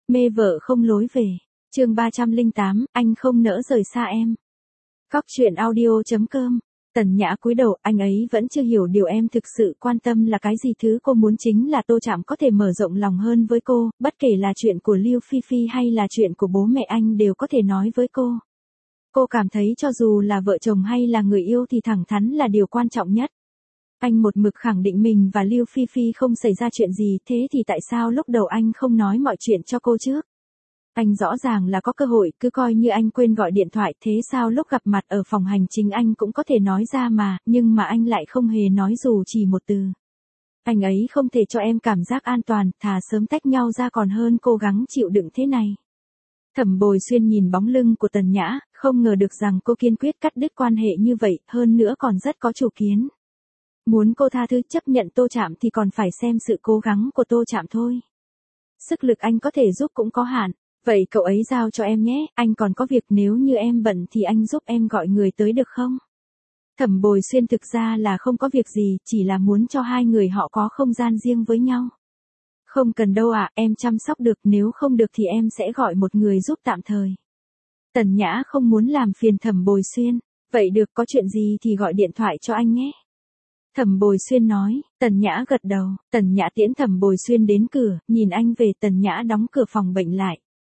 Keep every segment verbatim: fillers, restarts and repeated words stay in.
Mê vợ không lối về. Chương ba trăm lẻ tám, anh không nỡ rời xa em. Cóc truyện audio chấm com. Tần Nhã cúi đầu, anh ấy vẫn chưa hiểu điều em thực sự quan tâm là cái gì. Thứ cô muốn chính là Tô Trạm có thể mở rộng lòng hơn với cô, bất kể là chuyện của Lưu Phi Phi hay là chuyện của bố mẹ anh đều có thể nói với cô. Cô cảm thấy cho dù là vợ chồng hay là người yêu thì thẳng thắn là điều quan trọng nhất. Anh một mực khẳng định mình và Lưu Phi Phi không xảy ra chuyện gì, thế thì tại sao lúc đầu anh không nói mọi chuyện cho cô trước? Anh rõ ràng là có cơ hội, cứ coi như anh quên gọi điện thoại, thế sao lúc gặp mặt ở phòng hành chính anh cũng có thể nói ra mà, nhưng mà anh lại không hề nói dù chỉ một từ. Anh ấy không thể cho em cảm giác an toàn, thà sớm tách nhau ra còn hơn cố gắng chịu đựng thế này. Thẩm Bồi Xuyên nhìn bóng lưng của Tần Nhã, không ngờ được rằng cô kiên quyết cắt đứt quan hệ như vậy, hơn nữa còn rất có chủ kiến. Muốn cô tha thứ chấp nhận Tô Trạm thì còn phải xem sự cố gắng của Tô Trạm thôi. Sức lực anh có thể giúp cũng có hạn. Vậy cậu ấy giao cho em nhé, anh còn có việc, nếu như em bận thì anh giúp em gọi người tới được không? Thẩm Bồi Xuyên thực ra là không có việc gì, chỉ là muốn cho hai người họ có không gian riêng với nhau. Không cần đâu ạ, à, em chăm sóc được, nếu không được thì em sẽ gọi một người giúp tạm thời. Tần Nhã không muốn làm phiền Thẩm Bồi Xuyên. Vậy được, có chuyện gì thì gọi điện thoại cho anh nhé. Thẩm Bồi Xuyên nói. Tần Nhã gật đầu. Tần Nhã tiễn Thẩm Bồi Xuyên đến cửa, nhìn anh về. Tần Nhã đóng cửa phòng bệnh lại.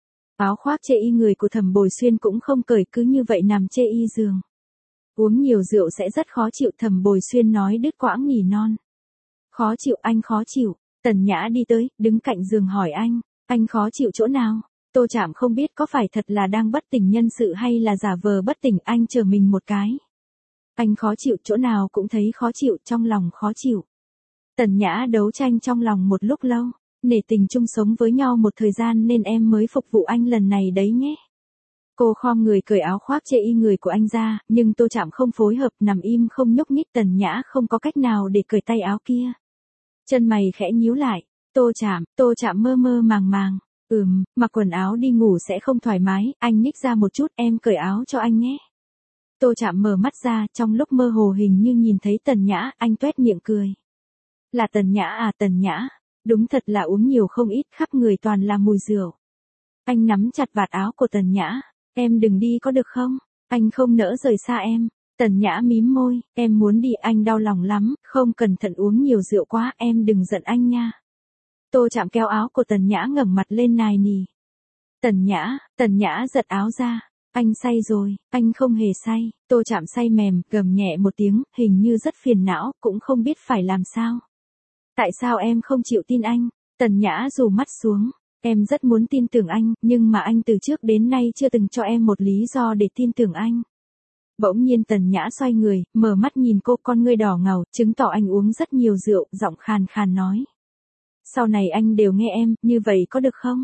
Áo khoác chê y người của Thẩm Bồi Xuyên cũng không cởi, cứ như vậy nằm chê y giường. Uống nhiều rượu sẽ rất khó chịu, Thẩm Bồi Xuyên nói đứt quãng nỉ non. Khó chịu, anh khó chịu. Tần Nhã đi tới, đứng cạnh giường hỏi anh, anh khó chịu chỗ nào? Tô Trạm không biết có phải thật là đang bất tỉnh nhân sự hay là giả vờ bất tỉnh, anh chờ mình một cái. Anh khó chịu, chỗ nào cũng thấy khó chịu, trong lòng khó chịu. Tần Nhã đấu tranh trong lòng một lúc lâu. Nể tình chung sống với nhau một thời gian nên em mới phục vụ anh lần này đấy nhé. Cô khom người cởi áo khoác chê y người của anh ra, nhưng Tô Trạm không phối hợp, nằm im không nhúc nhích. Tần Nhã không có cách nào để cởi tay áo kia. Chân mày khẽ nhíu lại. Tô Trạm, Tô Trạm mơ mơ màng màng. Ừm, mặc quần áo đi ngủ sẽ không thoải mái, anh nhích ra một chút, em cởi áo cho anh nhé. Tô Trạm mở mắt ra, trong lúc mơ hồ hình như nhìn thấy Tần Nhã, anh tuét miệng cười. Là Tần Nhã à? Tần Nhã. Đúng thật là uống nhiều không ít, khắp người toàn là mùi rượu. Anh nắm chặt vạt áo của Tần Nhã. Em đừng đi có được không? Anh không nỡ rời xa em. Tần Nhã mím môi. Em muốn đi, anh đau lòng lắm, không cẩn thận uống nhiều rượu quá, em đừng giận anh nha. Tô Trạm kéo áo của Tần Nhã ngẩng mặt lên nài nỉ. Tần Nhã, Tần Nhã giật áo ra. Anh say rồi, anh không hề say. Tô Trạm say mềm, gầm nhẹ một tiếng, hình như rất phiền não, cũng không biết phải làm sao. Tại sao em không chịu tin anh? Tần Nhã rủ mắt xuống. Em rất muốn tin tưởng anh, nhưng mà anh từ trước đến nay chưa từng cho em một lý do để tin tưởng anh. Bỗng nhiên Tần Nhã xoay người, mở mắt nhìn cô, con ngươi đỏ ngầu, chứng tỏ anh uống rất nhiều rượu, giọng khàn khàn nói. Sau này anh đều nghe em, như vậy có được không?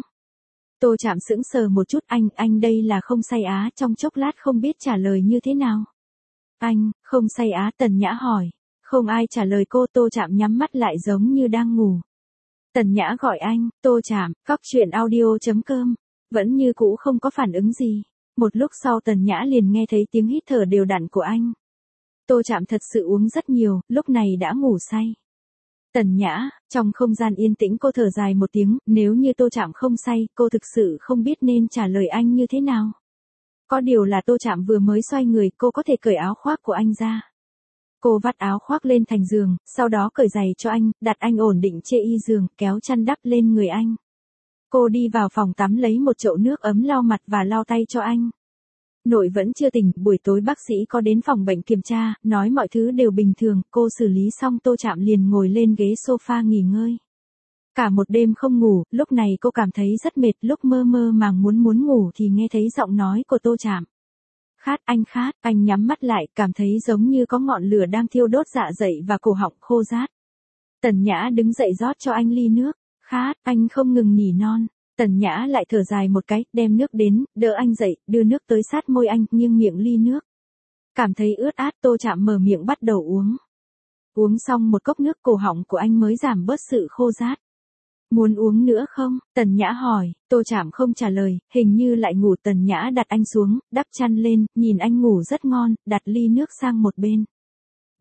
Tô Trạm sững sờ một chút, anh, anh đây là không say á, trong chốc lát không biết trả lời như thế nào. Anh, không say á? Tần Nhã hỏi. Không ai trả lời cô. Tô Trạm nhắm mắt lại giống như đang ngủ. Tần Nhã gọi anh. Tô Trạm, cóc truyện audio chấm com. Vẫn như cũ không có phản ứng gì. Một lúc sau Tần Nhã liền nghe thấy tiếng hít thở đều đặn của anh. Tô Trạm thật sự uống rất nhiều, lúc này đã ngủ say. Tần Nhã, trong không gian yên tĩnh cô thở dài một tiếng, nếu như Tô Trạm không say, cô thực sự không biết nên trả lời anh như thế nào. Có điều là Tô Trạm vừa mới xoay người, cô có thể cởi áo khoác của anh ra. Cô vắt áo khoác lên thành giường, sau đó cởi giày cho anh, đặt anh ổn định chê y giường, kéo chăn đắp lên người anh. Cô đi vào phòng tắm lấy một chậu nước ấm lau mặt và lau tay cho anh. Nội vẫn chưa tỉnh, buổi tối bác sĩ có đến phòng bệnh kiểm tra, nói mọi thứ đều bình thường, cô xử lý xong Tô Trạm liền ngồi lên ghế sofa nghỉ ngơi. Cả một đêm không ngủ, lúc này cô cảm thấy rất mệt, lúc mơ mơ màng muốn muốn ngủ thì nghe thấy giọng nói của Tô Trạm. Khát, anh khát, anh nhắm mắt lại, cảm thấy giống như có ngọn lửa đang thiêu đốt dạ dày và cổ họng khô rát. Tần Nhã đứng dậy rót cho anh ly nước. Khát, anh không ngừng nỉ non. Tần Nhã lại thở dài một cái, đem nước đến, đỡ anh dậy, đưa nước tới sát môi anh, nghiêng miệng ly nước. Cảm thấy ướt át, Tô Trạm mở miệng bắt đầu uống. Uống xong một cốc nước, cổ họng của anh mới giảm bớt sự khô rát. Muốn uống nữa không? Tần Nhã hỏi. Tô Trạm không trả lời, hình như lại ngủ. Tần Nhã đặt anh xuống, đắp chăn lên, nhìn anh ngủ rất ngon, đặt ly nước sang một bên.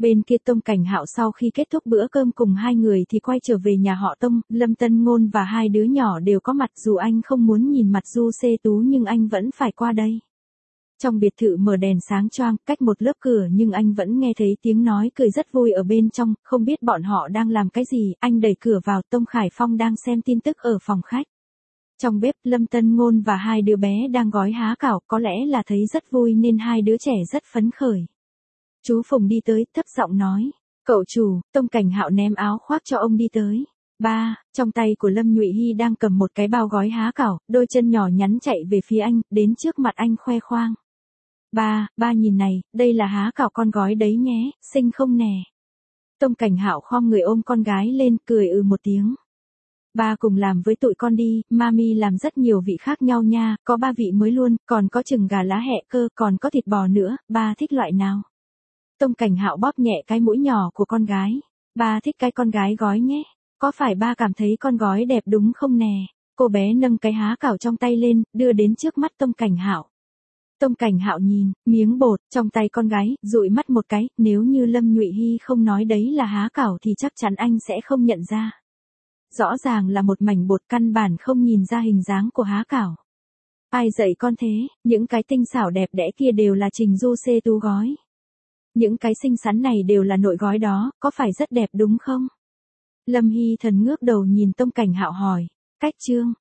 Bên kia Tông Cảnh Hạo sau khi kết thúc bữa cơm cùng hai người thì quay trở về nhà họ Tông, Lâm Tân Ngôn và hai đứa nhỏ đều có mặt, dù anh không muốn nhìn mặt Du Xê Tú nhưng anh vẫn phải qua đây. Trong biệt thự mở đèn sáng choang, cách một lớp cửa nhưng anh vẫn nghe thấy tiếng nói cười rất vui ở bên trong, không biết bọn họ đang làm cái gì, anh đẩy cửa vào, Tông Khải Phong đang xem tin tức ở phòng khách. Trong bếp, Lâm Tân Ngôn và hai đứa bé đang gói há cảo, có lẽ là thấy rất vui nên hai đứa trẻ rất phấn khởi. Chú Phùng đi tới, thấp giọng nói, cậu chủ. Tông Cảnh Hạo ném áo khoác cho ông đi tới. Ba, trong tay của Lâm Nhụy Hy đang cầm một cái bao gói há cảo, đôi chân nhỏ nhắn chạy về phía anh, đến trước mặt anh khoe khoang. Ba, ba nhìn này, đây là há cảo con gói đấy nhé, xinh không nè. Tông Cảnh Hạo khom người ôm con gái lên, cười ừ một tiếng. Ba cùng làm với tụi con đi, mami làm rất nhiều vị khác nhau nha, có ba vị mới luôn, còn có chừng gà lá hẹ cơ, còn có thịt bò nữa, ba thích loại nào? Tông Cảnh Hạo bóp nhẹ cái mũi nhỏ của con gái. Ba thích cái con gái gói nhé. Có phải ba cảm thấy con gói đẹp đúng không nè? Cô bé nâng cái há cảo trong tay lên, đưa đến trước mắt Tông Cảnh Hạo. Tông Cảnh Hạo nhìn, miếng bột, trong tay con gái, dụi mắt một cái, nếu như Lâm Nhụy Hy không nói đấy là há cảo thì chắc chắn anh sẽ không nhận ra. Rõ ràng là một mảnh bột, căn bản không nhìn ra hình dáng của há cảo. Ai dạy con thế, những cái tinh xảo đẹp đẽ kia đều là Trình Du Xê Tú gói. Những cái xinh xắn này đều là nội gói đó, có phải rất đẹp đúng không? Lâm Hy Thần ngước đầu nhìn Tông Cảnh Hạo hỏi, cách chương.